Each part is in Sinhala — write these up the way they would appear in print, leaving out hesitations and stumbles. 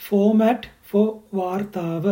Format for වාර්තාව.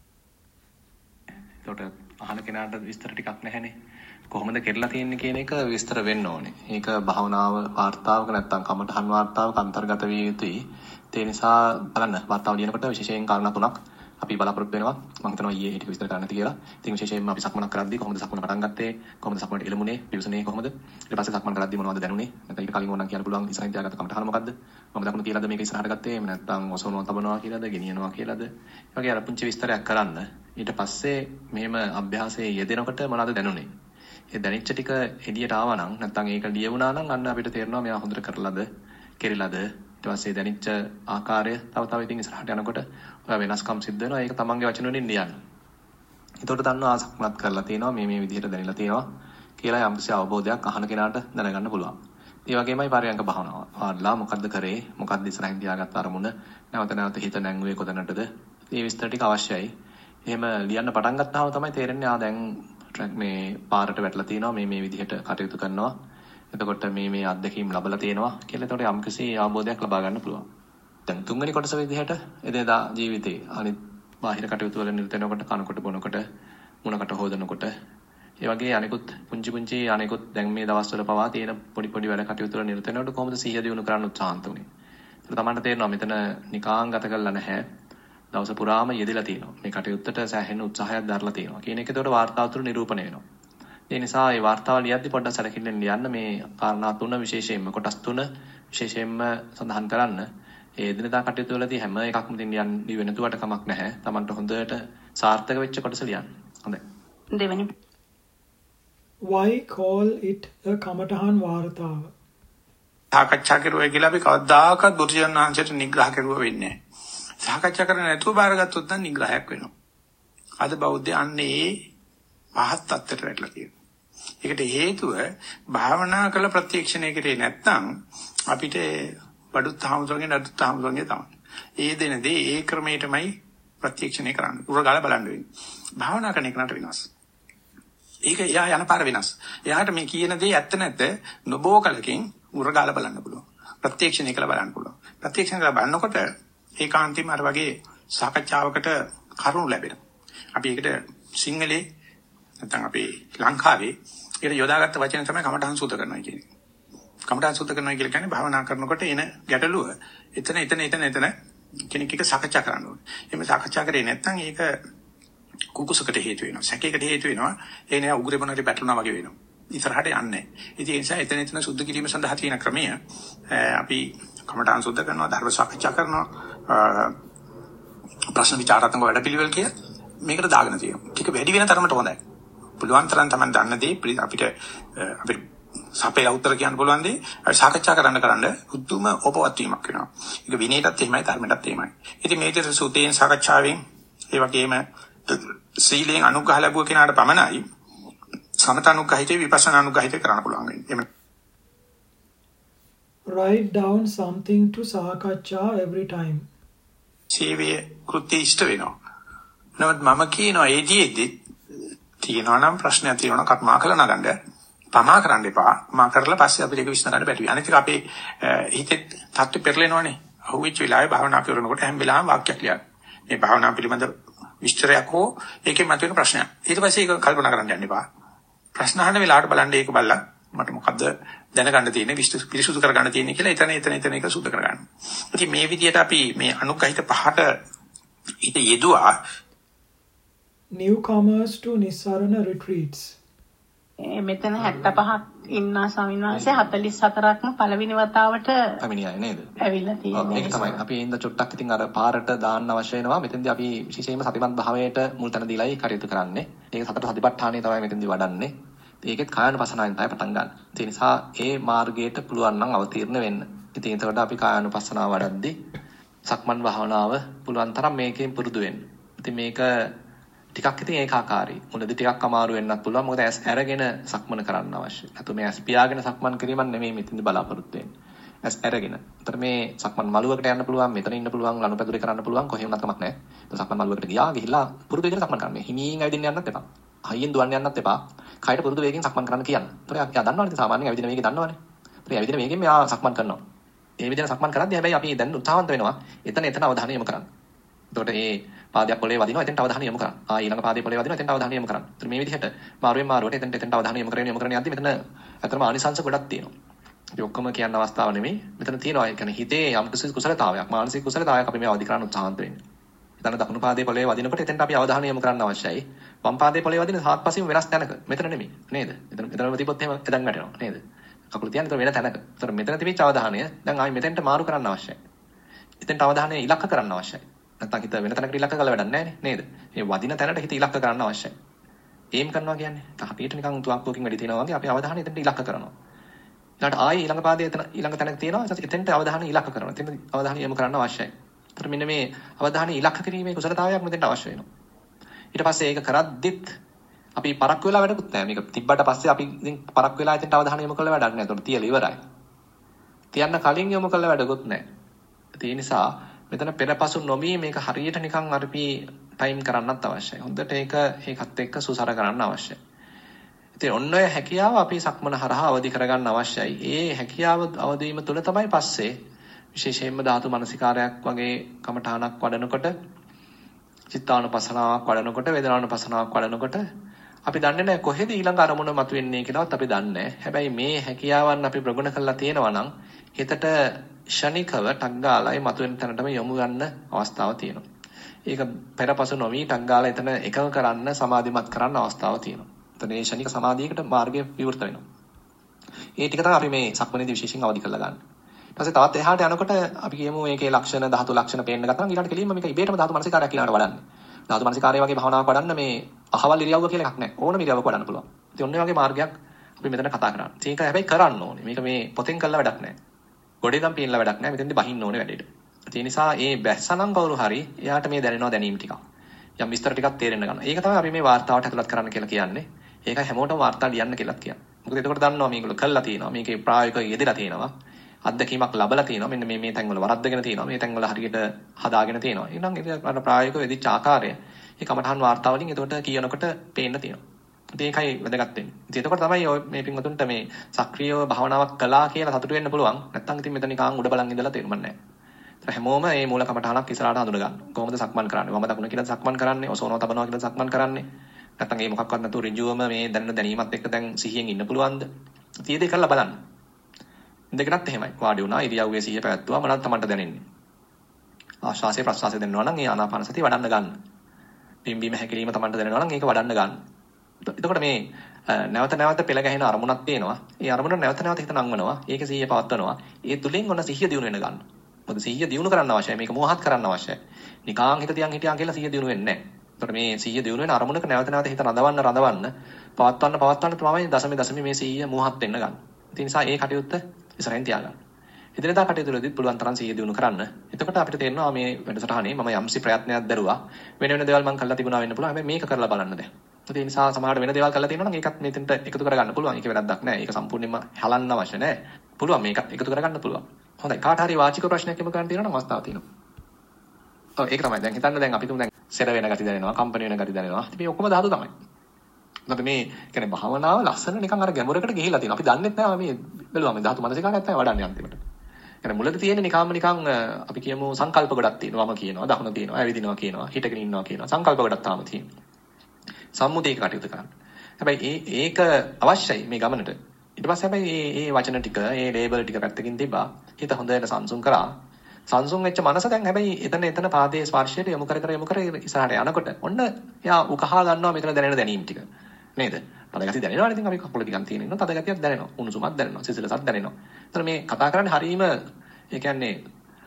එතකොට අහන කෙනාට විස්තර ටිකක් නැහැනේ. කොහොමද කෙරලා තියෙන්නේ කියන එක විස්තර වෙන්න ඕනේ. ඒක භාවනාව වාර්තාවක නැත්නම් කමඨහන් වාර්තාවක අන්තර්ගත විය යුතුයි. ඒ නිසා බලන්න වාර්තාව ලියනකොට විශේෂයෙන් කාරණා තුනක් අපි බලාපොරොත්තු වෙනවා. මම හිතනවා ඊයේ ටික විස්තර කරන්න කියලා. ඉතින් විශේෂයෙන්ම අපි සක්මනක් කරද්දී කොහොමද සක්මන පටන් ගත්තේ? කොහොමද සක්මනට එළමුනේ? පිවිසුනේ කොහොමද? ඊට පස්සේ සක්මන් කරද්දී මොනවද දැනුනේ? නැත්නම් ඊට කලින් ඕනනම් කියන්න පුළුවන් ඉස්සරහින් තියාගත්ත කමඨහන මොකද්ද? මම දකුණු තියලාද මේක ඉස්සරහට ගත්තේ? එහෙම නැත්නම් ඔසවනවා තබනවා කියලාද? ගෙනියනවා කියලාද? ඒ වගේ අර පුංචි විස්තරයක් කරන්න. ඊට පස්සේ මෙහෙම අභ්‍යාසයේ යෙදෙනකොට මොනවද දැනුනේ? ඒ දැනෙච්ච ටික එළියට ආවා නම් නැත්නම් ඒක ලියවුණා නම් අන්න අපිට තේරෙනවා මෙයා හොඳට කරලාද කෙරිලාද ඊට පස්සේ දැනෙච්ච ආකාරය තව ඉතින් ඉස්සරහට යනකොට ඔය වෙනස්කම් සිද්ධ වෙනවා ඒක තමන්ගේ වචන වලින් ලියන්න. එතකොට දන්නවා සක්මනත් කරලා තියෙනවා මේ විදිහට දැනෙලා තියෙනවා කියලා යම්කිසි අවබෝධයක් අහන කෙනාට දැනගන්න පුළුවන්. ඒ වගේමයි පරයන්ක භාවනාව. ආඩලා මොකද්ද කරේ? මොකද්ද ඉස්සරහින් තියාගත්ත අරමුණ? නැවත හිත නැංගුවේ කොතැනටද? මේ විස්තර ටික අවශ්‍යයි. එහෙම ලියන්න පටන් ගත්තාම තමයි තේරෙන්නේ දැන් මේ පාරට වැටලා තියෙනවා මේ විදිහට කටයුතු කරනවා. එතකොට මේ අත්දැකීම් ලැබලා තියෙනවා කියලා එතකොට යම්කිසි අවබෝධයක් ලබා ගන්න පුළුවන්. දැන් තුන්වෙනි කොටස විදිහට එදිනදා ජීවිතේ අනිත් බාහිර කටයුතු වල නිරත වෙනකොට කනකොට බොනකොට මුණකට හොදනකොට ඒ වගේ අනිකුත් පුංචි අනිකුත් දැන් මේ දවස්වල පවා තියෙන පොඩි වැඩ කටයුතු වල නිරත වෙනකොට කොහොමද සිහිය දියුණු කරන්න උත්සාහන්ත උනේ. ඒක තමයි තේරෙනවා මෙතන නිකාං ගත කරලා නැහැ. දවස පුරාම යෙදලා තියෙනවා. මේ කටයුත්තට සෑහෙන උත්සාහයක් දරලා තියෙනවා. කියන එක ඒතකොට වාර්තාව තුළ නිරූපණය වෙනවා. ඒ නිසා මේ වාර්තාව ලියද්දි පොඩ්ඩක් සැලකිල්ලෙන් ලියන්න මේ කාරණා තුන විශේෂයෙන්ම කොටස් තුන විශේෂයෙන්ම සඳහන් කරන්න. ඒ දිනදා කටයුතු වලදී හැම එකක්ම ලියන්න වෙනතුවට කමක් නැහැ. Tamanට හොඳට සාර්ථක වෙච්ච කොටස ලියන්න. හොඳයි. දෙවෙනි. Why call it a කමඨහන් වාර්තාව? සාකච්ඡා කරුවා කියලා අපි කවදාකවත් බුදුරජාණන් වහන්සේට නිග්‍රහ කරුවා වෙන්නේ නැහැ. සාකච්ඡා කරන්නේ නැතුව බාරගත්තොත් නම් නිග්‍රහයක් වෙනවා. අද බෞද්ධය අන්නේ පහත් තත්ත්වයට වැටලා තියෙනවා. ඒකට හේතුව භාවනා කළ ප්‍රත්‍යක්ෂණය කරේ නැත්නම් අපිට බඩුත් හාමුදුරන්ගේ නඩුත් හාමුදුරන්ගේ තමයි. ඒ දෙනදී ඒ ක්‍රමයටමයි ප්‍රත්‍යක්ෂණය කරන්නේ. උරගාල බලන්න වෙන්නේ. භාවනා කරන එකට වෙනස්. ඒක එයා යන පාර වෙනස්. එයාට මේ කියන දේ ඇත්ත නැත්ද නොබෝ කලකින් උරගාල බලන්න පුළුවන්. ප්‍රත්‍යක්ෂණය කළ බලන්න පුළුවන්. ප්‍රත්‍යක්ෂණය කළ බලනකොට ඒකාන්තයෙන්ම අර වගේ සාකච්ඡාවකට කරුණු ලැබෙනවා. අපි ඒකට සිංහලේ නැත්නම් අපේ ලංකාවේ ඒකට යොදාගත්ත වචන තමයි කමඨහං සූත්‍ර කරනවා කියන්නේ. කමඨහං සූත්‍ර කරනවා කියලා කියන්නේ භාවනා කරනකොට එන ගැටලුව එතන කෙනෙක් එක සාකච්ඡා කරන්න ඕනේ. එහෙම සාකච්ඡා කරේ නැත්නම් ඒක කුකුසකට හේතු වෙනවා. සැකයකට හේතු වෙනවා. ඒ නේ උගුරේ මොනවාරි පැටලුණා වගේ වෙනවා. ඉතරහට යන්නේ නැහැ. ඉතින් ඒ නිසා එතන සුද්ධ කිරීම සඳහා තියෙන ක්‍රමය අපි කමඨහං සූත්‍ර කරනවා, ධර්ම සාකච්ඡා කරනවා, ප්‍රශ්න විචාරාත්මක වැඩපිළිවෙල කිය මේකට දාගෙන තියෙනවා. ටික වැඩි වෙන තරමට හොඳයි. පුළුවන් තරම් තමයි දන්න දේ අපිට සපේලා උත්තර කියන්න පුළුවන් දේ අපි සාකච්ඡා කරන්න උතුම් උපවත් වීමක් වෙනවා. ඒක විනයටත් එහෙමයි ධර්මයටත් එහෙමයි. ඉතින් මේ විදිහට සූතේන් සාකච්ඡාවෙන් ඒ වගේම සීලෙන් අනුග්‍රහ ලැබුව කෙනාට පමණයි සමත අනුග්‍රහිතේ විපස්සනා අනුග්‍රහිතේ කරන්න පුළුවන් වෙන්නේ. Write down something to සාකච්ඡා every time. සීවේ කෘත්‍ය ඉෂ්ට වෙනවා. නමුත් මම කියනවා ඒදීෙදි තියෙනවා නම් ප්‍රශ්නයක් තියෙනවා කර්මා කළ නගන්න පමා කරන්න එපා. මා කරලා පස්සේ අපිට ඒක විශ්න ගන්න බැටි. අනිත් එක අපේ හිතේ තත්ත්වෙ පෙරලෙනවනේ. අහුවෙච්ච වෙලාවේ භාවනා කරනකොට හැම වෙලාවෙම වාක්‍යයක් ලියන්න. මේ භාවනා පිළිබඳ විස්තරයක් හෝ ඒකෙන් මතුවෙන ප්‍රශ්නයක්. ඊට පස්සේ ඒක කල්පනා කරන්න යන්න එපා. ප්‍රශ්න අහන වෙලාවට බලන්න ඒක බලලා මට මොකද්ද දැනගන්න තියෙන්නේ පිරිසුදු කරගන්න තියෙන්නේ කියලා එතන එක සුද්ධ කරගන්න. ඉතින් මේ විදිහට අපි මේ අනුග්‍රහිත පහට ඊට යෙදුවා. Newcomers to Nissarana retreats. මෙතන 75ක් ඉන්න ස්වාමීන් වහන්සේ 44ක්ම පළවෙනි වතාවට පැමිණියා නේද? ඇවිල්ලා තියෙනවා. ඒක තමයි. අපි ඉඳ චුට්ටක් ඉතින් අර පාරට දාන්න අවශ්‍ය වෙනවා. මෙතෙන්දී අපි විශේෂයෙන්ම සතිමත් භාවයට මුල් තැන දීලායි කටයුතු කරන්නේ. ඒක සතර සතිපට්ඨානය තමයි මෙතෙන්දී වඩන්නේ. ඒකෙත් කායानुපස්සනාවෙන් තමයි පටන් ගන්න. ඒ නිසා ඒ මාර්ගයට පුළුවන් නම් අවතීර්ණ වෙන්න. ඉතින් ඒකට අපි කායानुපස්සනාව වඩද්දී සක්මන් භාවනාව පුළුවන් තරම් මේකෙන් පුරුදු වෙන්න. ඉතින් මේක ටිකක් ඉතින් ඒකාකාරී. මුලදී ටිකක් අමාරු වෙන්නත් පුළුවන්. මොකද ඇස් අරගෙන සක්මන කරන්න අවශ්‍යයි. අත මේ ඇස් පියාගෙන සක්මන් කිරීමක් නෙමෙයි මෙතෙන්දී බලාපොරොත්තු වෙන්නේ. ඇස් අරගෙන. ඒතර මේ සක්මන් මළුවකට යන්න පුළුවන්, මෙතන ඉන්න පුළුවන්, ලනුපැදුරේ කරන්න පුළුවන්, කොහෙම නැත්මක් නැහැ. ඒක සක්මන් මළුවකට ගිහිල්ලා පුරුදු වෙගෙන සක්මන් කරන්න. හිමින් ඇවිදින්න යන්නත් එපා. හයියෙන් දුවන්න යන්නත් එපා. කයට පුරුදු වේගෙන් සක්මන් කරන්න කියන්න. ඒතර එයා දන්නවනේ සාමාන්‍යයෙන් ඇවිදින වේගය දන්නවනේ. ඒතර ඇවිදින වේගෙන් මෙයා සක්මන් කරනවා. මේ විදිහට සක්මන් කරද්දී හැබැයි අපි දැන් උත්සාහවන්ත වෙනවා. එතන අවධානය යොමු කරන්න. එතකොට ඒ පාදයක් පොළවේ වදිනවා එතෙන්ට අවධානය යොමු කරන්න. ඊළඟ පාදයේ පොළවේ වදිනවා එතෙන්ට අවධානය යොමු කරන්න. එතකොට මේ විදිහට මාරුවෙන් එතෙන්ට අවධානය යොමු කරගෙන යද්දි මෙතන අතරම ආනිසංශ ගොඩක් තියෙනවා. අපි ඔක්කොම කියන අවස්ථාව නෙමෙයි. මෙතන තියෙනවා ඒ කියන්නේ හිතේ යම් කුසලතාවයක්, මානසික කුසලතාවයක් අපි මේ අවදි කරන්න උත්සාහන්ත වෙන්නේ. එතන දකුණු පාදයේ පොළවේ වදිනකොට එතෙන්ට අපි අවධානය යොමු කරන්න අවශ්‍යයි. වම් පාදයේ පොළවේ වදින හාත්පසින්ම වෙනස් තැනක. මෙතන නෙමෙයි. නේද? එතනම තිබ්බොත් එහෙම එදන් වැටෙනවා. නේද? කකුල තියන්න වෙන තැනක. එතන මෙතන තිබිච්ච අවධානය දැන් ආයි මෙතෙන්ට මාරු කරන්න අවශ්‍යයි. එතෙන්ට අවධානය ඉලක්ක කරන්න අවශ්‍යයි. නැත්තම් හිත වෙන තැනකට ඉලක්ක කරලා වැඩක් නැහැ නේද? මේ වදින තැනට හිත ඉලක්ක කරන්න අවශ්‍යයි. ඒම් කරනවා කියන්නේ හරියට නිකන් තුවක්කුවකින් වැඩි තියනවා වගේ අපි අවධානය එතෙන්ට ඉලක්ක කරනවා. ඊළඟට ආයි ඊළඟ පාදයේ ඊළඟ තැනක තියෙනවා. එතෙන්ට අවධානය ඉලක්ක කරනවා. එතෙන්ට අවධානය යොමු කරන්න අවශ්‍යයි. ඒතර මෙන්න මේ අවධානය ඉලක්ක කිරීමේ කුසලතාවයක් මෙතෙන්ට අවශ්‍ය වෙනවා. ඊට පස්සේ ඒක කරද්දිත් අපි පරක්කු වෙලා වැඩකුත් නැහැ. මේක තිබ්බට පස්සේ අපි ඉතින් පරක්කු වෙලා එතෙන්ට අවධානය යොමු කරලා වැඩක් නැහැ. ඒතකොට තියලා ඉවරයි. තියන්න කලින් යොමු කරලා වැඩකුත් නැහැ. ඒ නිසා මෙතන පෙරපසු නොමී මේක හරියට නිකන් අපි ටයිම් කරන්නත් අවශ්‍යයි. හොඳට ඒකත් එක්ක සුසර කරන්න අවශ්‍යයි. ඉතින් ඔන්න ඔය හැකියාව අපි සක්මන හරහා අවදි කරගන්න අවශ්‍යයි. ඒ හැකියාව අවදි වීම තුළ තමයි පස්සේ විශේෂයෙන්ම ධාතු මනසිකාරයක් වගේ කමඨාණක් වඩනකොට චිත්තානුපස්සනාවක් වඩනකොට වේදනානුපස්සනාවක් වඩනකොට අපි දන්නේ නැහැ කොහෙද ඊළඟ අරමුණ මතුවෙන්නේ කියලාවත් අපි දන්නේ නැහැ. හැබැයි මේ හැකියාවන් අපි ප්‍රගුණ කරලා තියෙනවා නම් හිතට ෂණිකව ටක් ගාලා මතුවෙන තැනටම යොමු ගන්න අවස්ථාවක් තියෙනවා. ඒක පෙරපසු නොවි ටක් ගාලා එතන එකඟ කරන්න සමාධිමත් කරන්න අවස්ථාවක් තියෙනවා. එතන මේ ෂණික සමාධියකට මාර්ගය විවෘත වෙනවා. ඒ ටික තමයි අපි මේ සක්මනේදී විශේෂයෙන් අවදි කරලා ගන්න. ඊට පස්සේ තවත් එහාට යනකොට අපි කියමු මේකේ ලක්ෂණ ධාතු ලක්ෂණ පේන්න ගත්තා නම් ඊළඟට කෙලින්ම මේක ඉබේටම ධාතු මනසිකාරයක් ඊළඟට වඩන්නේ. ධාතු මනසිකාරය වගේ භාවනාවක් වඩන්න මේ අහවල් ඉරියව්ව කියලා එකක් නැහැ. ඕනම ඉරියව්වක වඩන්න පුළුවන්. ඉතින් ඔන්න වගේ මාර්ගයක් අපි මෙතන කතා කරන්නේ. ඒක හැබැයි කරන්න ඕනේ. මේක මේ පොතෙන් කළා වැඩක් නැහැ. ගොඩේ නම් පින්නලා වැඩක් නැහැ. මෙතෙන්දී බහින්න ඕනේ වැඩේට. ඒ නිසා මේ බැස්සනම් කවුරු හරි එයාට මේ දැනෙනවා දැනීම ටිකක්. යම් විස්තර ටිකක් තේරෙන්න ගන්නවා. ඒක තමයි අපි මේ වාර්තාවට ඇතුළත් කරන්න කියලා කියන්නේ. ඒකයි හැමෝටම වාර්තා ලියන්න කියලාත් කියන්නේ. මොකද එතකොට දන්නවා මේගොල්ලෝ කළා තියෙනවා. මේකේ ප්‍රායෝගිකව යෙදලා තියෙනවා. අත්දැකීමක් ලැබලා තියෙනවා. මෙන්න මේ තැන්වල වරද්දගෙන තියෙනවා. මේ තැන්වල හරියට හදාගෙන තියෙනවා. එහෙනම් ඒක අර ප්‍රායෝගිකව වෙදිච්ච ආකාරය මේ කමඨහන් වාර්තා වලින් එතකොට කියනකොට පේන්න තියෙනවා. ඒකයි වැදගත් වෙන්නේ. ඉතින් එතකොට තමයි මේ පින්වතුන්ට මේ සක්‍රීයව භාවනාවක් කළා කියලා සතුටු වෙන්න පුළුවන්. නැත්නම් ඉතින් මෙතන නිකන් උඩ බලන් ඉඳලා තේරුම් නැහැ. ඒතර හැමෝම මේ මූල කමඨහනක් ඉස්සරහට හඳුන ගන්න. කොහොමද සක්මන් කරන්නේ? වම දකුණ කියලා සක්මන් කරන්නේ. ඔසවනවා තබනවා කියලා සක්මන් කරන්නේ. නැත්නම් මේ මොකක්වත් නැතුව ඍජුවම මේ දැනෙන දැනීමත් එක්ක දැන් සිහියෙන් ඉන්න පුළුවන්ද? ඉතින් ඒක කරලා බලන්න. දෙකනත් එහෙමයි. වාඩි වුණා ඉරියව්වේ සිහිය පැවැත්තුවා මොනවද තමන්ට දැනෙන්නේ? ආශ්වාසය ප්‍රශ්වාසය දැනෙනවා නම් ඒ ආනාපාන සතිය වඩන්න ගන්න. පිම්බීම හැකිලිම තමන්ට දැනෙනවා නම් ඒක වඩන්න ගන්න. එතකොට මේ නැවත පෙළ ගැහෙන අරමුණක් තියෙනවා. ඒ අරමුණ නැවත හිත නංවනවා. ඒක සිහිය පවත්වනවා. ඒ තුලින් ඔන්න සිහිය දියුණු වෙන ගන්න. මොකද සිහිය දියුණු කරන්න අවශ්‍යයි. මේක මෝහත් කරන්න අවශ්‍යයි. නිකාං හිත තියන් හිටියා කියලා සිහිය දියුණු වෙන්නේ නැහැ. එතකොට මේ සිහිය දියුණු වෙන අරමුණක නැවත හිත රඳවන්න පවත්වන්න තමයි දශමේ මේ සිහිය මෝහත් වෙන්න ගන්න. ඒ නිසා ඒ කටයුත්ත ඉස්සරහින් තියාගන්න. එදිනෙදා කටයුතු වලදීත් පුළුවන් තරම් සිහිය දියුණු කරන්න. එතකොට අපිට තේරෙනවා මේ වැඩසටහනේ මම යම්සි ප්‍රයත්නයක් දරුවා. වෙන දේවල් මම කළා තිබුණා වෙන්න පුළුවන්. හැබැයි මේක කරලා බලන්න දැන්. ඒ නිසා සමහරවිට වෙන දේවල් කරලා තියෙනවා නම් ඒකත් මෙතෙන්ට එකතු කරගන්න පුළුවන්. ඒක වැරද්දක් නෑ. ඒක සම්පූර්ණයෙන්ම හලන්න අවශ්‍ය නෑ. පුළුවන් මේකත් එකතු කරගන්න පුළුවන්. හොඳයි. කාට හරි වාචික ප්‍රශ්නයක් යොමු කරන්න තියෙනවා නම් අවස්ථාව තියෙනවා. ඔව් ඒක තමයි. දැන් හිතන්න දැන් අපි තුමු දැන් සෙර වෙන ගති දැනෙනවා, කම්පන වෙන ගති දැනෙනවා. ඉතින් මේ ඔක්කොම ධාතු තමයි. මොකද මේ කියන්නේ භාවනාව ලස්සන නිකන් අර ගැඹුරකට ගිහිලා තියෙනවා. අපි දන්නෙත් නෑ මේ බැලුවා මේ ධාතු මනසිකාරයත් තමයි වඩන්නේ අන්තිමට. يعني මුලදී තියෙන්නේ නිකන් අපි කියමු සංකල්ප ගොඩක් තියෙනවා. මම කියනවා, දකුණ තියෙනවා, ඇවිදිනවා කියනවා, හිටගෙන ඉන්නවා කියනවා. සංකල්ප ගොඩක් තාම තියෙනවා. සම්මුතියක කටයුතු කරන්න. හැබැයි ඒක අවශ්‍යයි මේ ගමනට. ඊට පස්සේ හැබැයි මේ වචන ටික, මේ ලේබල් ටික පැත්තකින් තිබ්බා. හිත හොඳට සංසුන් කරා. සංසුන් වෙච්ච මනස දැන් හැබැයි එතන පාදයේ ස්පර්ශයට යොමු කර ඉස්සරහට යනකොට ඔන්න එයා උකහා ගන්නවා මෙතන දැනෙන දැනීම් ටික. නේද? තදගතිය දැනෙනවා. ඉතින් අපි කකුල ටිකක් තියෙන ඉන්නවා. තදගතියක් දැනෙනවා. උණුසුමක් දැනෙනවා. සිසිලසක් දැනෙනවා. ඒතර මේ කතා කරන්නේ හරීම ඒ කියන්නේ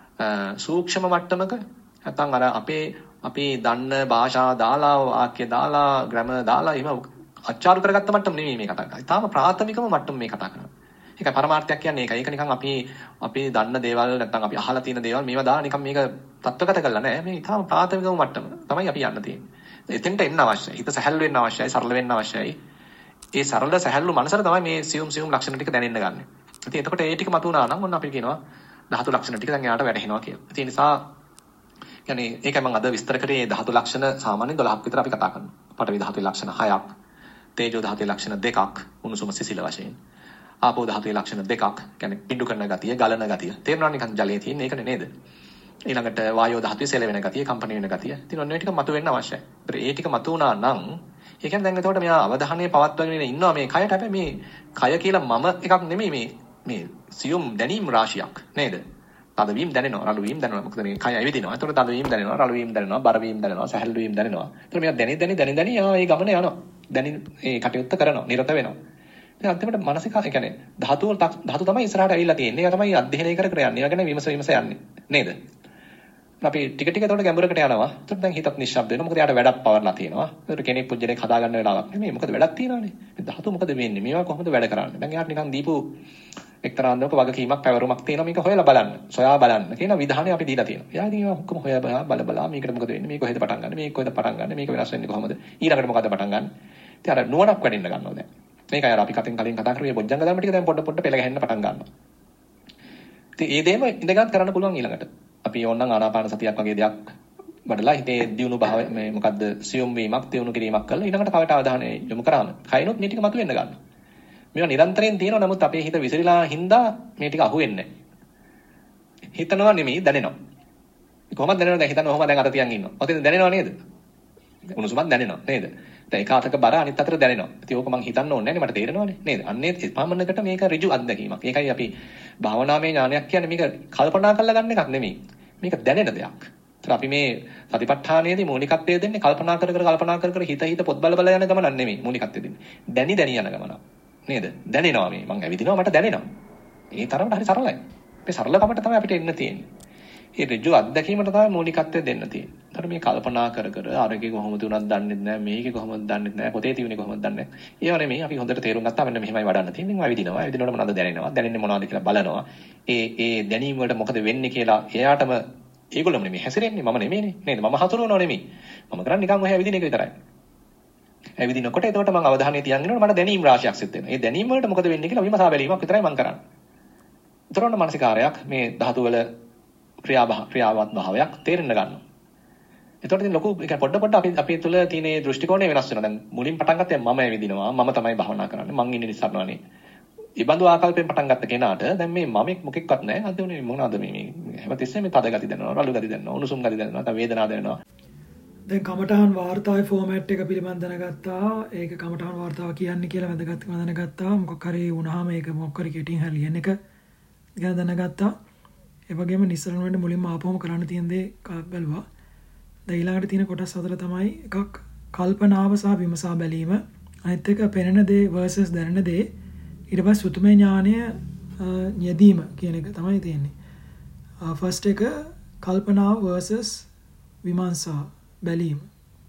සූක්ෂම මට්ටමක නැත්නම් අර අපේ දන්න භාෂා දාලා වාක්‍ය දාලා ග්‍රැමර් දාලා එහෙම අච්චාරු කරගත්ත මට්ටම නෙමෙයි මේ කතා කරන්නේ. තාම ප්‍රාථමිකම මට්ටම මේ කතා කරන්නේ. ඒකයි පරමාර්ථයක් කියන්නේ ඒකයි. ඒක නිකන් අපි දන්න දේවල් නැත්නම් අපි අහලා තියෙන දේවල් මේවා දාලා නිකන් මේක තත්ත්වගත කරලා නැහැ. මේ තාම ප්‍රාථමිකම මට්ටම තමයි අපි යන්න තියෙන්නේ. එතෙන්ට එන්න අවශ්‍යයි. හිත සැහැල්ලු වෙන්න අවශ්‍යයි, සරල වෙන්න අවශ්‍යයි. ඒ සරල සැහැල්ලු මනසට තමයි මේ සියුම් ලක්ෂණ ටික දැනෙන්න ගන්න. ඉතින් එතකොට ඒ ටික මතුවනා නම් ඔන්න අපි කියනවා ධාතු ලක්ෂණ ටික දැන් එයාට වැටහෙනවා කියලා. ඒ නිසා يعني ඒකයි මම අද විස්තර කරේ ධාතු ලක්ෂණ සාමාන්‍යයෙන් 12ක් විතර අපි කතා කරනවා. පඨවි ධාතුවේ ලක්ෂණ 6ක්, තේජෝ ධාතුවේ ලක්ෂණ 2ක්, උණුසුම සිසිල වශයෙන්. ආපෝ ධාතුවේ ලක්ෂණ 2ක්, يعني පිඬු කරන ගතිය, ගලන ගතිය. තේරෙනවා නිකන් ජලයේ තියෙන ඒකනේ නේද? ඊළඟට වායෝ ධාතුවේ සෙලවෙන ගතිය, කම්පන වෙන ගතිය. ඉතින් ඔන්න ඔය ටික මතුවෙන්න අවශ්‍යයි. ඒතර ඒ ටික මතු වුණා නම් ඒ කියන්නේ දැන් එතකොට මෙයා අවධානය පවත්වාගෙන ඉන්නවා මේ කයට. හැබැයි මේ කය කියලා මම එකක් නෙමෙයි මේ සියුම් දැනීම් රාශියක් නේද? තදවීම දැනෙනවා, රළු වීම දැනෙනවා. මොකද මේ කය ඇවිදිනවා. එතකොට තදවීම දැනෙනවා, රළු වීම දැනෙනවා, බර වීම දැනෙනවා, සැහැල්ලු වීම දැනෙනවා. එතකොට මෙයා දැනි යා ඒ ගමන යනවා. දැනි ඒ කටයුත්ත කරනවා, නිරත වෙනවා. ඉතින් අන්තිමට මානසික ඒ කියන්නේ ධාතු තමයි ඉස්සරහට ඇවිල්ලා තියෙන්නේ. ඒක තමයි අධ්‍යයනය කර යන්නේ. ඒක ගැන විමස යන්නේ නේද? අපි ටික ටික එතකොට ගැඹුරකට යනවා. එතකොට දැන් හිතත් නිශ්ශබ්ද වෙනවා. මොකද යාට වැඩක් පවර්ලා තියෙනවා. එතකොට කෙනෙක් පුජ්‍යලයක් හදා ගන්න වෙලාවක් නෙමෙයි. මොකද වැඩක් තියෙනවානේ. මේ ධාතු මොකද වෙන්නේ? මේවා කොහොමද වැඩ කරන්නේ? දැන් යාට නිකන් දීපු එක්තරා අන්දමක වගකීමක් පැවරුමක් තියෙනවා. මේක හොයලා බලන්න. සොයා බලන්න කියන විධානය අපි දීලා තියෙනවා. එයා ඉතින් ඒවා ඔක්කොම හොයා බලා මේකට මොකද වෙන්නේ? මේක කොහෙද පටන් ගන්න? මේක කොහෙද පටන් ගන්න? මේක වෙනස් වෙන්නේ කොහොමද? ඊළඟට මොකද පටන් ගන්න? ඉතින් අර නුවණක් වැඩෙන්න ගන්නවා දැන්. මේකයි අර අපි කලින් කතා කරේ බොජ්ජංග ධර්ම ටික දැන් පොඩ පෙළ ගැහෙන්න පටන් ගන්නවා. ඉතින් ඒ දෙයම ඉඳගත් කරන්න පුළුවන් ඊළඟට. අපි ඕනනම් ආනාපාන සතියක් වගේ දෙයක් වඩලා හිතේ දියුණු භාවය මේ මොකද්ද සියුම් වීමක් දියුණු කිරීමක් කරලා ඊළඟට කවට අවධානය යොමු කරාම කයිනොත් මේ ටික මතුවෙන්න ගන්නවා. මේවා නිරන්තරයෙන් තියෙනවා. නමුත් අපේ හිත විසිරීලා හින්දා මේ ටික අහුවෙන්නේ නැහැ. හිතනවා නෙමෙයි දැනෙනවා. කොහොමද දැනෙනවද? දැන් හිතන්න ඔහොම දැන් අත තියන් ඉන්නවා. ඔතෙන් දැනෙනව නේද? උණුසුමක් දැනෙනවා නේද? දැන් එක අතක බර අනිත් අතට දැනෙනවා. ඉතින් ඕක මං හිතන්න ඕනේ නැහැ නේ මට තේරෙනවනේ නේද? අන්නේ පමණකට මේක ඍජු අත්දැකීමක්. ඒකයි අපි භාවනාමය ඥානයක් කියන්නේ මේක කල්පනා කරලා ගන්න එකක් නෙමෙයි. මේක දැනෙන දෙයක්. ඒතර අපි මේ සතිපට්ඨානයේදී මූලිකත්වය දෙන්නේ කල්පනා කර හිත පොත් බල යන ගමනක් නෙමෙයි මූලිකත්වය දෙන්නේ. දැනි යන ගමනක්. නේද? දැනෙනවා මේ මං ඇවිදිනවා මට දැනෙනවා. ඒ තරමට හරි සරලයි. මේ සරලකමට තමයි අපිට එන්න තියෙන්නේ. මේ ඍජු අත්දැකීමට තමයි මූලිකත්වය දෙන්න තියෙන්නේ. ඒතර මේ කල්පනා කර අරගේ කොහොමද උනත් දන්නේ නැහැ, මේකේ කොහොමද දන්නේ නැහැ, පොතේ තියෙන්නේ කොහොමද දන්නේ නැහැ. ඒව නෙමෙයි අපි හොඳට තේරුම් ගත්තා මෙන්න මෙහෙමයි වඩන්න තියෙන්නේ. මම ඇවිදිනවා. ඇවිදිනකොට මොනවද දැනෙනවා? දැනෙන්නේ මොනවද කියලා බලනවා. ඒ දැනීම වලට මොකද වෙන්නේ කියලා එයාටම ඒගොල්ලොම නෙමෙයි හැසිරෙන්නේ මම නෙමෙයිනේ නේද? මම හසුරවනව නෙමෙයි. මම කරන්නේ නිකන් ඔය ඇවිදින එක විතරයි. ඇවිදිනකොට එතකොට මම අවධානය තියන් ඉන්නකොට මට දැනීම් රාශියක් සිද්ධ වෙනවා. ඒ දැනීම් වලට මොකද වෙන්නේ කියලා විමසා බැලීමක් විතරයි මම කරන්නේ. ඒතරොන්න මානසිකාරයක් මේ ධාතු වල ක්‍රියාවත් භාවයක් තේරෙන්න ගන්නවා. එතකොට ඉතින් ලොකු ඒ පොඩ අපි තුල තියෙන දෘෂ්ටි කෝණය වෙනස් වෙනවා. දැන් මුලින් පටන් ගත්තේ මම ඇවිදිනවා, මම තමයි භාවනා කරන්නේ, මං ඉන්නේ නිසරණවනේ. ඒ බඳු ආකල්පයෙන් පටන් ගත්ත කෙනාට දැන් මේ මමෙක් මොකෙක්වත් නැහැ. අද උනේ මොනවාද මේ හැමතිස්සෙම මේ තද ගති දැනෙනවා, රළු ගති දැනෙනවා, උණුසුම් ගති දැනෙනවා, නැත්නම් වේදනාව දැනෙනවා. දැන් කමඨහන් වාර්තාවේ ෆෝමැට් එක පිළිබඳව දැනගත්තා. ඒක කමඨහන් වාර්තාව කියන්නේ කියලා වැදගත්කම දැනගත්තා. මොකක් හරි වුණාම ඒක මොකක් හරි කෙටින් හරි ලියන එක ගැන දැනගත්තා. ඒ වගේම නිස්සරණ වෙන්න මුලින්ම ආපුවම කරන්න තියෙන දේ බැලුවා. දැන් ඊළඟට තියෙන කොටස් හතර තමයි එකක් කල්පනාව සහ විමසා බැලීම. අනිත් එක පෙනෙන දේ versus දැනෙන දේ. ඊට පස්සේ සුතුමේ ඥානය යෙදීම කියන එක තමයි තියෙන්නේ. ෆස්ට් එක කල්පනාව versus විමර්ශා බැලීම.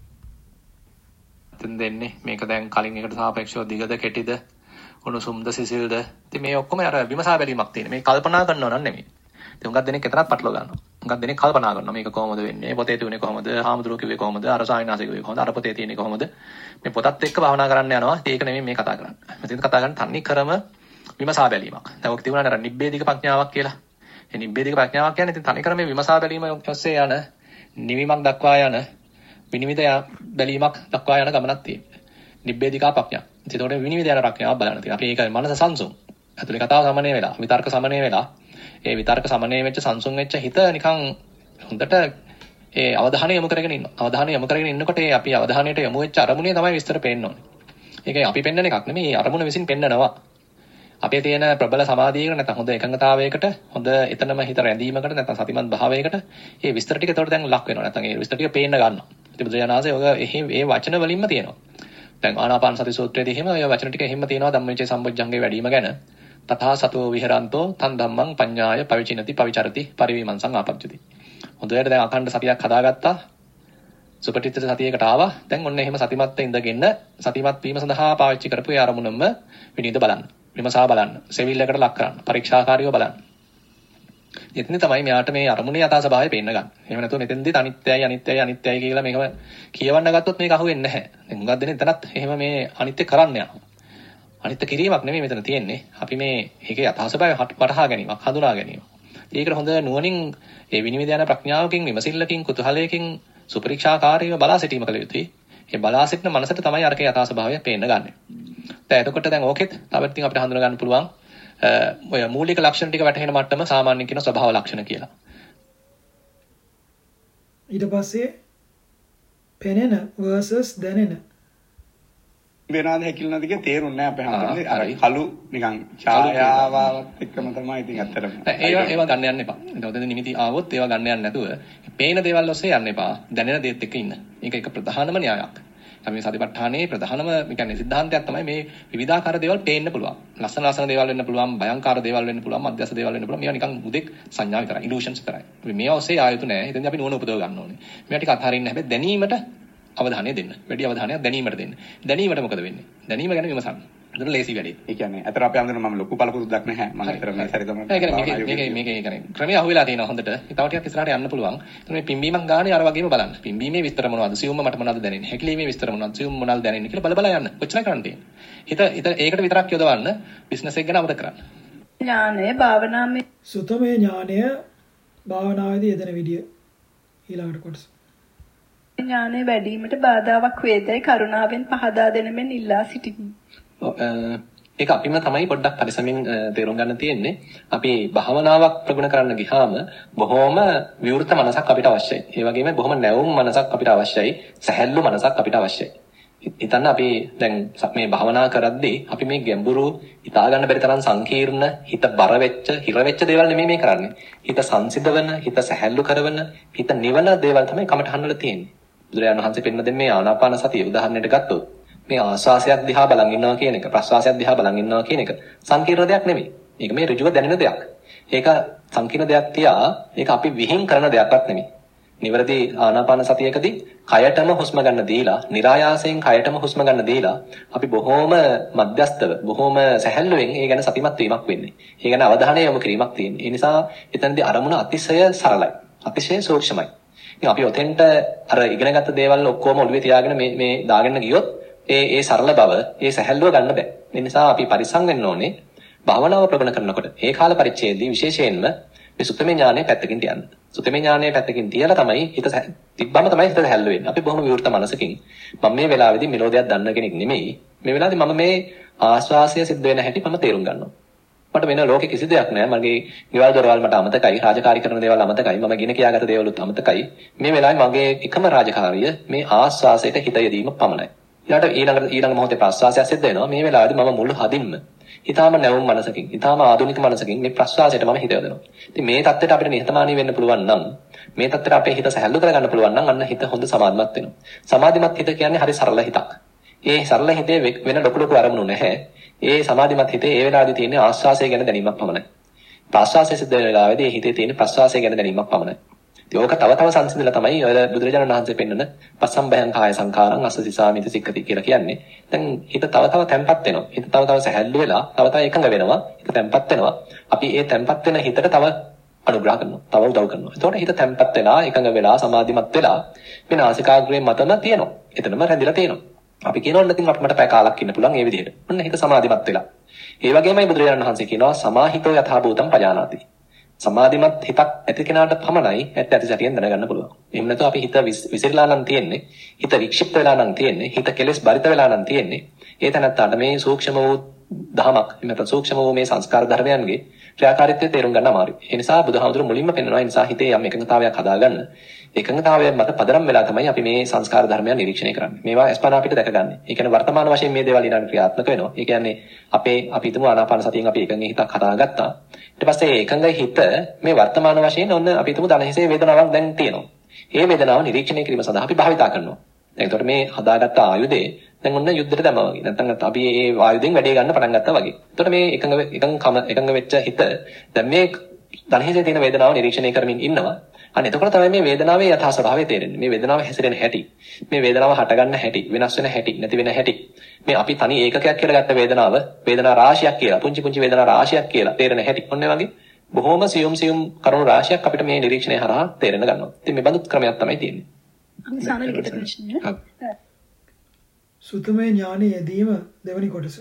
දෙන්නේ මේක දැන් කලින් එකට සාපේක්ෂව දිගද කෙටිද උණුසුම්ද සිසිල්ද ඉතින් මේ ඔක්කොම අර විමසා බැලීමක් තියෙන මේ කල්පනා කරනවා නන් නෙමෙයි ඉතින් උඟක් දෙනෙක් එතරම් පටලවා ගන්නවා උඟක් දෙනෙක් කල්පනා කරනවා මේක කොහොමද වෙන්නේ පොතේ තියෙන්නේ කොහොමද හාමුදුරුවෝ කිව්වේ කොහොමද අර සායනාසික කිව්වේ කොහොමද අර පොතේ තියෙන්නේ කොහොමද මේ පොතත් එක්ක භාවනා කරන්න යනවා ඒක නෙමෙයි මේ කතා කරන්නේ මෙතන කතා කරන්නේ තන්නේ ක්‍රම විමසා බැලීමක් දැන් ඔක තිබුණානේ අර නිබ්බේධික ප්‍රඥාවක් කියලා ඒ නිබ්බේධික ප්‍රඥාවක් කියන්නේ ඉතින් තන්නේ ක්‍රමේ විමසා බැලීම ඔස්සේ යන නිවිමක් දක්වා යන විනිවිද බැලීමක් දක්වා යන ගමනක් තියෙනවා. නිබ්බේධිකා ප්‍රඥා. ඒතකොට විනිවිද යන ප්‍රඥාව බලන්න තියෙනවා. අපි ඒක මනස සංසුන්. ඇතුලේ කතාව සමනය වෙලා, විතර්ක සමනය වෙලා, ඒ විතර්ක සමනය වෙච්ච සංසුන් වෙච්ච හිත නිකන් හොඳට ඒ අවධානය යොමු කරගෙන ඉන්නවා. අවධානය යොමු කරගෙන ඉන්නකොට ඒ අපි අවධානයට යොමු වෙච්ච අරමුණේ තමයි විස්තර පේන්න ඕනේ. ඒකයි අපි පෙන්නන එකක් නෙමෙයි, අරමුණ විසින් පෙන්නනවා. අපේ තියෙන ප්‍රබල සමාධියකට නැත්නම් හොඳ එකඟතාවයකට හොඳ එතනම හිත රැඳීමකට නැත්නම් සතිමත් භාවයකට මේ විස්තර ටික ඒතකොට දැන් ලක් වෙනවා. නැත්නම් ඒ විස්තර ටික පේන්න ගන්නවා. බුදුරජාණන්සේ ඔය ඒ වචන වලින්ම තියෙනවා. දැන් ආනාපාන සති සූත්‍රයේදී එහෙම ඔය වචන ටික එහෙම තියෙනවා ධම්මවිචේ සම්බොජ්ජංගේ වැඩිම ගැන. තථා සතෝ විහරන්තෝ තන් ධම්මං පඤ්ඤාය පවිචිනති පවිචරති පරිවිමංසං ආපජ්ජති. හොඳට දැන් අඛණ්ඩ සතියක් හදාගත්තා. සුපටිච්ච සතියකට ආවා. දැන් ඔන්න එහෙම සතිමත් ඉඳගෙන සතිමත් වීම සඳහා පාවිච්චි කරපු ඒ අරමුණම විනිවිද බලන්න. විමසා බලන්න. සෙවිල්ලකට ලක් කරන්න. පරීක්ෂාකාරීව බලන්න. එතන තමයි මෙයාට මේ අරමුණේ යථා ස්වභාවය පේන්න ගන්න. එහෙම නැතුව මෙතෙන්දිත් අනිත්‍යයි කියලා මේකම කියවන්න ගත්තොත් මේක අහුවෙන්නේ නැහැ. දැන් හුඟක් දෙනෙක් එතනත් එහෙම මේ අනිත්‍ය කරන්න යනවා. අනිත්‍ය කිරීමක් නෙමෙයි මෙතන තියෙන්නේ. අපි මේ ඒකේ යථා ස්වභාවය වටහා ගැනීමක්, හඳුනා ගැනීම. ඒකට හොඳ නුවණින් ඒ විනිවිද යන ප්‍රඥාවකින්, විමසිල්ලකින්, කුතුහලයකින් සුපරීක්ෂාකාරීව බලා සිටීම කළ යුතුයි. ඒ බලා සිටින මනසට තමයි අරකේ යථා ස්වභාවය පේන්න ගන්නෙ. දැන් එතකොට දැන් ඕකෙත් තව ටිකක් අපිට හඳුනා ගන්න පුළුවන්. ඔය මූලික ලක්ෂණ ටික වැටහෙන මට්ටම සාමාන්‍යයෙන් කියන ස්වභාව ලක්ෂණ කියලා. ඊට පස්සේ පෙනෙන versus දැනෙන වෙනවාද හැකිලනද කියලා තේරුන්නේ නැහැ අපේ හන්දනේ. අර කළු නිකන් ඡායාවත් එක්කම තමයි ඉතින් ඇත්තටම. ඒවා ගන්න යන්න එපා. එතකොට නිමිති ආවොත් ඒවා ගන්න යන්න නැතුව පේන දේවල් ඔස්සේ යන්න එපා. දැනෙන දේත් එක්ක ඉන්න. ඒක එක ප්‍රධානම න්‍යායක්. මේ සතිපට්ඨානයේ ප්‍රධානම කියන්නේ සිද්ධාන්තයක් තමයි මේ විවිධාකාර දේවල් පේන්න පුළුවන්. ලස්සන ලස්සන දේවල් වෙන්න පුළුවන්, භයංකාර දේවල් වෙන්න පුළුවන්, මධ්‍යස්ථ දේවල් වෙන්න පුළුවන්. මේවා නිකන් මුදෙක් සංඥා විතරයි, ඉලූෂන්ස් විතරයි. මේවා ඔස්සේ ආයුතු නැහැ. එතෙන්දී අපි නුවණ උපදව ගන්න ඕනේ. මේවා ටික අත්හරින්න හැබැයි දැනීමට අවධානය දෙන්න. වැඩි අවධානයක් දැනීමට දෙන්න. දැනීමට මොකද වෙන්නේ? දැනීම ගැන විමසන්න. එතන ලේසි වැඩි. ඒ කියන්නේ අතර අපේ අඳුන මම ලොකු පළපුරුද්දක් නැහැ. මම අතර මේ සැරේ තමයි. ඒ කියන්නේ මේක කියන්නේ ක්‍රමයේ අහුවෙලා තියෙනවා හොඳට. තව ටිකක් ඉස්සරහට යන්න පුළුවන්. එතන මේ පිම්බීමක් ගානේ අර වගේම බලන්න. පිම්බීමේ විස්තර මොනවද? සියුම්ම මට මොනවද දැනෙන්නේ? හැකිලීමේ විස්තර මොනවද? සියුම් මොනවද දැනෙන්නේ කියලා බල බල යන්න. ඔච්චරයි කරන්න තියෙන්නේ. හිත ඒකට විතරක් යොදවන්න. බිස්නස් එක ගැන අමතක කරන්න. ඥානය භාවනාවේ සුතමේ ඥානය භාවනාවේදී යෙදෙන විදිය ඊළඟට කොටස. ඥානය වැඩිවීමට බාධාවක් වේදයි කරුණාවෙන් පහදා දෙන මෙන් ඉල්ලා සිටිමි. ඒක අපිම තමයි පොඩ්ඩක් පරිස්සමින් තේරුම් ගන්න තියෙන්නේ. අපි භාවනාවක් ප්‍රගුණ කරන්න ගියාම බොහොම විවෘත මනසක් අපිට අවශ්‍යයි. ඒ වගේම බොහොම නැවුම් මනසක් අපිට අවශ්‍යයි. සැහැල්ලු මනසක් අපිට අවශ්‍යයි. හිතන්න අපි දැන් මේ භාවනා කරද්දී අපි මේ ගැඹුරු හිතා ගන්න බැරි තරම් සංකීර්ණ හිත බර වෙච්ච හිර වෙච්ච දේවල් නෙමෙයි මේ කරන්නේ. හිත සංසිඳවන, හිත සැහැල්ලු කරවන, හිත නිවන දේවල් තමයි කමටහන් වල තියෙන්නේ. බුදුරජාණන් වහන්සේ පෙන්න දෙන්නේ මේ ආනාපාන සතිය උදාහරණයට ගත්තොත් මේ ආස්වාසයක් දිහා බලන් ඉන්නවා කියන එක ප්‍රස්වාසයක් දිහා බලන් ඉන්නවා කියන එක සංකීර්ණ දෙයක් නෙමෙයි. ඒක මේ ඍජුව දැනෙන දෙයක්. ඒක සංකීර්ණ දෙයක් තියා ඒක අපි විහිං කරන දෙයක්වත් නෙමෙයි. නිවැරදි ආනාපාන සතියකදී කයටම හුස්ම ගන්න දීලා, નિરાයාසයෙන් කයටම හුස්ම ගන්න දීලා අපි බොහොම මධ්‍යස්තව, බොහොම සැහැල්ලුවෙන් ඒ ගැන සතිමත් වීමක් වෙන්නේ. ඒ ගැන අවධානය යොමු කිරීමක් තියෙන්නේ. ඒ නිසා එතනදී අරමුණ අතිශය සරලයි. අතිශය සූක්ෂමයි. ඉතින් අපි ඔතෙන්ට අර ඉගෙනගත්ත දේවල් ඔක්කොම ඔළුවේ තියාගෙන මේ දාගෙන ගියොත් ඒ සරල බව, ඒ සැහැල්ලුව ගන්න බෑ. ඒ නිසා අපි පරිස්සම් වෙන්න ඕනේ භාවනාව ප්‍රගුණ කරනකොට. ඒ කාල පරිච්ඡේදයේ විශේෂයෙන්ම මේ සුත්තමේ ඥානය පැත්තකින් තියන්න. සුත්තමේ ඥානය පැත්තකින් තියලා තමයි හිත තිබ්බම තමයි හිත සැහැල්ලු වෙන්නේ. අපි බොහොම විවෘත මනසකින් මම මේ වෙලාවේදී මෙලෝදියක් දන්න කෙනෙක් නෙමෙයි. මේ වෙලාවේදී මම මේ ආස්වාසය සිද්ධ වෙන හැටි මම තේරුම් ගන්නවා. මට වෙන ලෝකෙ කිසි දෙයක් නැහැ. මගේ ගෙවල් දොරවල් මට අමතකයි. රාජකාරී කරන දේවල් අමතකයි. මම ගෙන කියාගත දේවලුත් අමතකයි. මේ වෙලාවේ මගේ එකම රාජකාරිය මේ ආස්වාසයට හිත යෙදීම පමණයි. ඊළඟ මොහොතේ ප්‍රස්වාසය සිද්ධ වෙනවා. මේ වෙලාවේදී මම මුළු හදින්ම ඊටාම නැවුම් මනසකින්, ඊටාම ආධුනික මනසකින් මේ ප්‍රස්වාසයට මම හිත යොදනවා. ඉතින් මේ தත්ත්වයට අපිට නිහතමානී වෙන්න පුළුවන් නම්, මේ தත්ත්වයට අපේ හිත සැහැල්ලු කරගන්න පුළුවන් නම් අන්න හිත හොඳ සමාධිමත් වෙනවා. සමාධිමත් හිත කියන්නේ හරි සරල හිතක්. ඒ සරල හිතේ වෙන ලොකු අරමුණු නැහැ. ඒ සමාධිමත් හිතේ ඒ වෙලාවේදී තියෙන ආස්වාසය ගැන දැනීමක් පමණයි. ප්‍රස්වාසය සිද්ධ වෙන වෙලාවේදී ඒ හිතේ තියෙන ප්‍රස්වාසය ගැන දැනීමක් පමණයි. ඉතින් ඕක තව සංසිඳලා තමයි ඔය බුදුරජාණන් වහන්සේ පෙන්නන පස්සම්බයං කාය සංඛාරං අස්ස සිසාමිත සික්කති කියලා කියන්නේ. දැන් හිත තව තැම්පත් වෙනවා. හිත තව සැහැල්ලු වෙලා තව එකඟ වෙනවා. හිත තැම්පත් වෙනවා. අපි ඒ තැම්පත් වෙන හිතට තව අනුග්‍රහ කරනවා. තව උදව් කරනවා. එතකොට හිත තැම්පත් වෙලා එකඟ වෙලා සමාධිමත් වෙලා මේ නාසිකාග්‍රේ මතම තියෙනවා. එතනම රැඳිලා තියෙනවා. අපි කියනවා නැතිනම් මට පැය කාලක් ඉන්න පුළුවන් ඒ විදිහට. ඔන්න හිත සමාධිමත් වෙලා. ඒ වගේමයි බුදුරජාණන් වහන්සේ කියනවා සමාහිතෝ යථා භූතං පජානාති. සමාධිමත් හිතක් ඇති කෙනාට පමණයි ඇත්ත ඇති සැටියෙන් දැනගන්න පුළුවන්. එහෙම නැත්නම් අපි හිත විසිරලා නම් තියෙන්නේ, හිත වික්ෂිප්ත වෙලා නම් තියෙන්නේ, හිත කෙලෙස් බරිත වෙලා නම් තියෙන්නේ. ඒ තැනත්තාට මේ සූක්ෂම වූ දහමක්, එහෙම නැත්නම් සූක්ෂම වූ මේ සංස්කාර ධර්මයන්ගේ ක්‍රියාකාරීත්වය තේරුම් ගන්න අමාරුයි. ඒ නිසා බුදුහාමුදුරු මුලින්ම පෙන්වනවා ඒ නිසා හිතේ යම් එකඟතාවයක් හදාගන්න. එකඟතාවය මත පදනම් වෙලා තමයි අපි මේ සංස්කාර ධර්මයන් නිරීක්ෂණය කරන්නේ. මේවා ස්පන අපිට දැකගන්නේ. ඒ කියන්නේ වර්තමාන වශයෙන් මේ දේවල් ඊළඟ ක්‍රියාත්මක වෙනවා. ඒ කියන්නේ අපි හිතමු ආනාපාන සතියෙන් අපි එකඟ හිතක් හදාගත්තා. ඊට පස්සේ එකඟ හිත මේ වර්තමාන වශයෙන් ඔන්න අපි හිතමු ධනහිසේ වේදනාවක් දැන් තියෙනවා. ඒ වේදනාව නිරීක්ෂණය කිරීම සඳහා අපි භාවිතා කරනවා. දැන් ඒතකොට මේ හදාගත්ත ආයුධේ දැන් ඔන්න යුද්ධයට දැම්මා වගේ. නැත්නම් අපි මේ ආයුධෙන් වැඩේ ගන්න පටන් ගත්තා වගේ. ඒතකොට මේ එකඟ වෙච්ච හිත දැන් මේ ධනහිසේ තියෙන වේදනාව නිරීක්ෂණය කරමින් ඉන්නවා. අන්න එතකොට තමයි මේ වේදනාවේ යථා ස්වභාවය තේරෙන්නේ. මේ වේදනාව හැසිරෙන හැටි, මේ වේදනාව හටගන්න හැටි, වෙනස් වෙන හැටි, නැති වෙන හැටි. මේ අපි තනි ඒකකයක් කියලා ගත්ත වේදනාව, වේදනා රාශියක් කියලා, පුංචි වේදනා රාශියක් කියලා තේරෙන හැටි. ඔන්න වගේ බොහොම සියුම් කරුණු රාශියක් අපිට මේ නිරීක්ෂණය හරහා තේරෙන්න ගන්නවා. ඉතින් මේ බඳු ක්‍රමයක් තමයි තියෙන්නේ. අවසාන ලිඛිත ප්‍රශ්නය. සුතමේ ඥානෙ යෙදීම දෙවනි කොටස.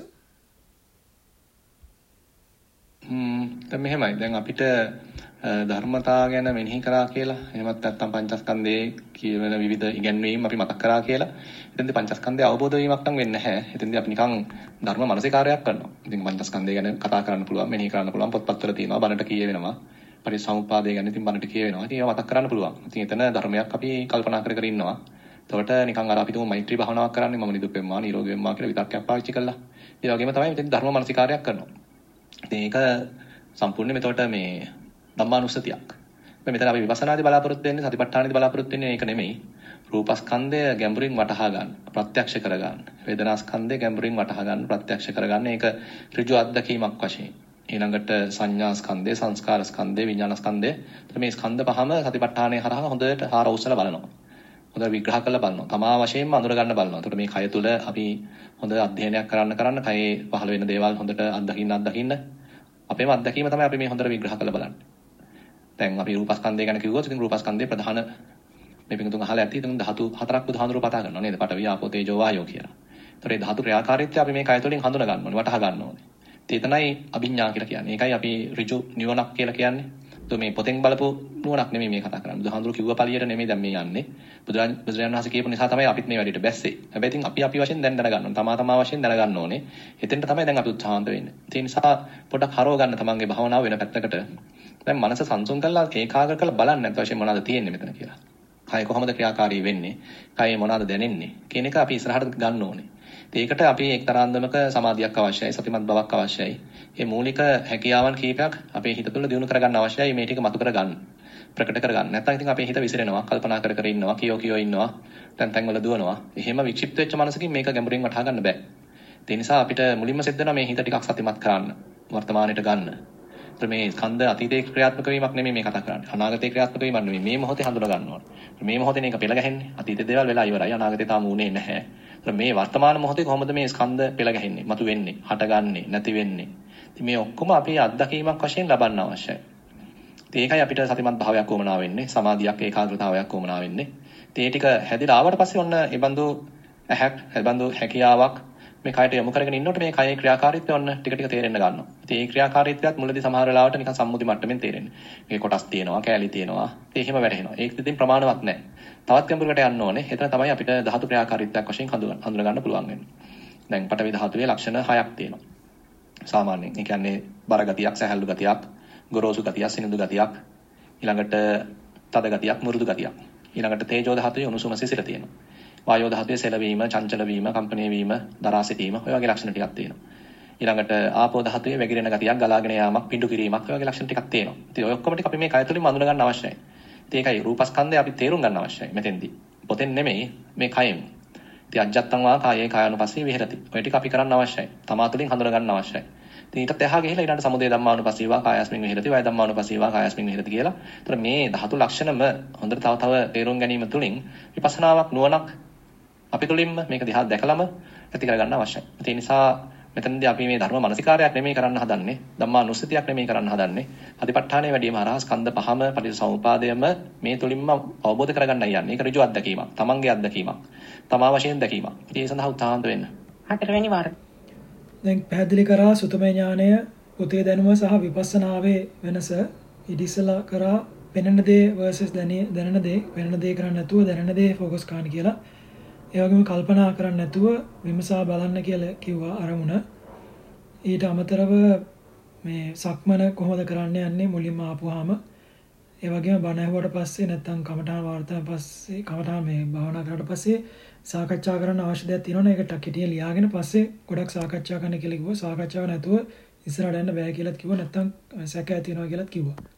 දැන් මෙහෙමයි. දැන් අපිට ධර්මතා ගැන මෙනෙහි කරා කියලා එහෙමත් නැත්නම් පංචස්කන්ධයේ කියවන විවිධ ඉගැන්වීම් අපි මතක් කරා කියලා. එතෙන්දී පංචස්කන්ධය අවබෝධ වීමක් නම් වෙන්නේ නැහැ. එතෙන්දී අපි නිකන් ධර්ම මානසිකාරයක් කරනවා. ඉතින් පංචස්කන්ධය ගැන කතා කරන්න පුළුවන්, මෙනෙහි කරන්න පුළුවන්, පොත්පත්වල තියෙනවා, බණට කියවෙනවා. පරිසම්පාදේ ගැන ඉතින් බණට කියවෙනවා. ඉතින් ඒවා මතක් කරන්න පුළුවන්. ඉතින් එතන ධර්මයක් අපි කල්පනා කර කර ඉන්නවා. එතකොට නිකන් අර අපි තුමු මෛත්‍රී භාවනාවක් කරන්නේ මම නිදුක් වෙම්මා නිරෝගී වෙම්මා කියලා විතක්යක් පාවිච්චි කළා. ඒ වගේම තමයි මෙතන ධර්ම මානසිකාරයක් කරනවා. ඉතින් ඒක සම්පූර්ණයෙන් එතකොට මේ ධම්මානුස්සතියක්. මෙතන අපි විපස්සනාදී බලාපොරොත්තු වෙන්නේ සතිපට්ඨානදී බලාපොරොත්තු වෙන්නේ ඒක නෙමෙයි. රූපස්කන්ධය ගැඹුරින් වටහා ගන්න, ප්‍රත්‍යක්ෂ කර ගන්න. වේදනාස්කන්ධය ගැඹුරින් වටහා ගන්න, ප්‍රත්‍යක්ෂ කර ගන්න. ඒක ඍජු අත්දැකීමක් වශයෙන්. ඊළඟට සංඥාස්කන්ධය, සංස්කාරස්කන්ධය, විඥානස්කන්ධය. මේ ස්කන්ධ පහම සතිපට්ඨානයේ හරහා හොඳට හාර උස්සලා බලනවා. හොඳට විග්‍රහ කරලා බලනවා. තමා වශයෙන්ම අඳුර ගන්න බලනවා. එතකොට මේ කය තුල අපි හොඳ අධ්‍යයනයක් කරන්න කයේ පහළ වෙන දේවල් හොඳට අත්දකින්න අපේම අත්දැකීම තමයි අපි මේ හොඳට විග්‍රහ කරලා බලන්නේ. දැන් අපි රූපස්කන්ධය ගැන කිව්වොත් ඉතින් රූපස්කන්ධයේ ප්‍රධාන මේ පිටුතුන් අහලා ඇති ඉතින් ධාතු හතරක් බුදුහාඳුරු පතා කරනවා නේද? පඨවි, ආපෝ, තේජෝ, වායෝ කියලා. ඒතර මේ ධාතු ක්‍රියාකාරීත්වය අපි මේ කය තුළින් හඳුනා ගන්න ඕනේ, වටහා ගන්න ඕනේ. ඒතනයි අභිඥා කියලා කියන්නේ. ඒකයි අපි ඍජු නිවනක් කියලා කියන්නේ. මේ පොතෙන් බලපු නුවණක් නෙමෙයි මේ කතා කරන්නේ. බුදුහාඳුරු කිව්ව පළියට නෙමෙයි දැන් මේ යන්නේ. බුදුරජාණන් වහන්සේ කියපු නිසා තමයි අපිත් මේ වැඩේට බැස්සේ. හැබැයි ඉතින් අපි වශයෙන් දැන් දැනගන්න ඕනේ. තමා වශයෙන් දැනගන්න ඕනේ. එතෙන්ට තමයි දැන් අපි උත්සාහන්ත වෙන්නේ. ඒ නිසා පොඩක් හරව ගන්න තමන්ගේ භාවනාව වෙන පැත්තකට. දැන් මනස සංසුන් කරලා ඒකාග්‍ර කරලා බලන්න නැත්නම් වශයෙන් මොනවද තියෙන්නේ මෙතන කියලා. කය කොහොමද ක්‍රියාකාරී වෙන්නේ? කයේ මොනවද දැනෙන්නේ? කියන එක අපි ඉස්සරහට ගන්න ඕනේ. ඒකට අපි එක්තරා අන්දමක සමාධියක් අවශ්‍යයි, සතිමත් බවක් අවශ්‍යයි. මේ මූලික හැකියාවන් කීපයක් අපේ හිත තුළ දියුණු කරගන්න අවශ්‍යයි. මේ ටික මතු කරගන්න, ප්‍රකට කරගන්න. නැත්නම් ඉතින් අපේ හිත විසිරෙනවා, කල්පනා කර කර ඉන්නවා, කියෝ ඉන්නවා, තැන් වල දුවනවා. එහෙම වික්ෂිප්ත වෙච්ච මනසකින් මේක ගැඹුරින් වටහා ගන්න බෑ. ඒ නිසා අපිට මුලින්ම සිද්ධ වෙනවා මේ හිත ටිකක් සතිමත් කරන්න, වර්තමානයට ගන්න. මේ ස්කන්ධ අතීතේ ක්‍රියාත්මක වීමක් නෙමෙයි මේ කතා කරන්නේ. අනාගතේ ක්‍රියාත්මක වීමක් නෙමෙයි. මේ මොහොතේ හඳුනා ගන්න ඕනේ. මේ මොහොතේ මේක පෙළ ගැහෙන්නේ. අතීතේ දේවල් වෙලා ඉවරයි. අනාගතේ තාම උනේ නැහැ. මේ වර්තමාන මොහොතේ කොහොමද මේ ස්කන්ධ පෙළ ගැහෙන්නේ, මතු වෙන්නේ, හටගන්නේ, නැති වෙන්නේ. ඉතින් මේ ඔක්කොම අපි අත්දැකීමක් වශයෙන් ලබන්න අවශ්‍යයි. ඉතින් ඒකයි අපිට සතිමත් භාවයක් වුණා වෙන්නේ, සමාධියක්, ඒකාග්‍රතාවයක් වුණා වෙන්නේ. ඉතින් ඒ ටික හැදිලා ආවට පස්සේ ඔන්න ඒ බඳු හැකියාවක් මේ කයට යොමු කරගෙන ඉන්නකොට මේ කයේ ක්‍රියාකාරීත්වය ඔන්න ටික ටික තේරෙන්න ගන්නවා. ඉතින් මේ ක්‍රියාකාරීත්වයත් මුලදී සමහර වෙලාවට නිකන් සම්මුති මට්ටමින් තේරෙන්නේ. මේ කොටස් තියෙනවා, කැලි තියෙනවා. ඉතින් එහෙම වැටහෙනවා. ඒක ඉතින් ප්‍රමාණවත් නැහැ. තවත් ගැඹුරකට යන්න ඕනේ. එතන තමයි අපිට ධාතු ක්‍රියාකාරීත්වයක් වශයෙන් හඳුනා ගන්න පුළුවන් වෙන්නේ. දැන් පඨවි ධාතුවේ ලක්ෂණ 6ක් තියෙනවා. සාමාන්‍යයෙන්. ඒ කියන්නේ බර ගතියක්, සැහැල්ලු ගතියක්, ගොරෝසු ගතියක්, සිනිඳු ගතියක්, ඊළඟට තද ගතියක්, මෘදු ගතියක්. ඊළඟට තේජෝ ධාතුවේ උණුසුම සිසිල තියෙනවා. වායෝ ධාතුවේ සෙලවීම, චංචල වීම, කම්පණය වීම, දරා සිටීම ඔය වගේ ලක්ෂණ ටිකක් තියෙනවා. ඊළඟට ආපෝ ධාතුවේ වැగిරෙන ගතියක්, ගලාගෙන යාමක්, පිඬු කිරීමක් ඔය වගේ ලක්ෂණ ටිකක් තියෙනවා. ඉතින් ඔය ඔක්කොම ටික අපි මේ කය තුලින් අඳුන ගන්න අවශ්‍යයි. ඉතින් ඒකයි රූපස්කන්ධය අපි තේරුම් ගන්න අවශ්‍යයි මෙතෙන්දී. පොතෙන් නෙමෙයි මේ කයෙන්. ඉතින් අජ්ජත්තං වා කායේ කායानुපස්සී විහෙරති. ඔය ටික අපි කරන්න අවශ්‍යයි. තමා තුලින් හඳුන ගන්න අවශ්‍යයි. ඉතින් ඊටත් එහා ගිහිලා ඊළඟට සමුදය ධම්මානුපස්සීවා කායස්මින් විහෙරති, වය ධම්මානුපස්සීවා කායස්මින් විහෙරති කියලා. ඒතර මේ ධාතු ලක්ෂණම හොඳට තව තේරුම් ගැනීම තුලින් විපස්සනාවක් නුවණක් අපි තුලින්ම මේක දිහා දැකලම ඇති කරගන්න අවශ්‍යයි. ඒ නිසා මෙතනදී අපි මේ ධර්ම මානසිකාරයක් නෙමෙයි කරන්න හදන්නේ, ධම්මානුස්සතියක් නෙමෙයි කරන්න හදන්නේ. අධිපට්ඨානයේ වැඩිම හරහා ස්කන්ධ පහම පටිච්චසමුපාදයම මේ තුලින්ම අවබෝධ කරගන්නයි යන්නේ. ඒක ඍජු අත්දැකීමක්, තමන්ගේ අත්දැකීමක්, තමා වශයෙන් දැකීමක්. ඒ සඳහා උත්සාහන්ත වෙන්න. හතරවෙනි වාර. දැන් පැහැදිලි කරා සුතමේ ඥානය, පුතේ දැනුම සහ විපස්සනාවේ වෙනස. ඉදිසලා කරා පෙනෙන දේ versus දැනෙන දේ, පෙනෙන දේ කරන්නේ නැතුව දැනෙන දේ ફોකස් කරන්න කියලා. ඒ වගේම කල්පනා කරන්නේ නැතුව විමසා බලන්න කියලා කිව්වා අරමුණ. ඊට අමතරව මේ සක්මන කොහොමද කරන්න යන්නේ මුලින්ම ආපුවාම. ඒ වගේම බණ ඇහුවට පස්සේ නැත්නම් කමඨාන් වාර්තාවෙන් පස්සේ කමඨාන් මේ භාවනා කරලා පස්සේ සාකච්ඡා කරන්න අවශ්‍ය දෙයක් තියෙනවනේ. ඒකට කෙටියෙන් ලියාගෙන පස්සේ ගොඩක් සාකච්ඡා කරන්න කියලා කිව්වා. සාකච්ඡාව නැතුව ඉස්සරහට යන්න බෑ කියලාත් කිව්වා. නැත්නම් සැක ඇති වෙනවා කියලාත් කිව්වා.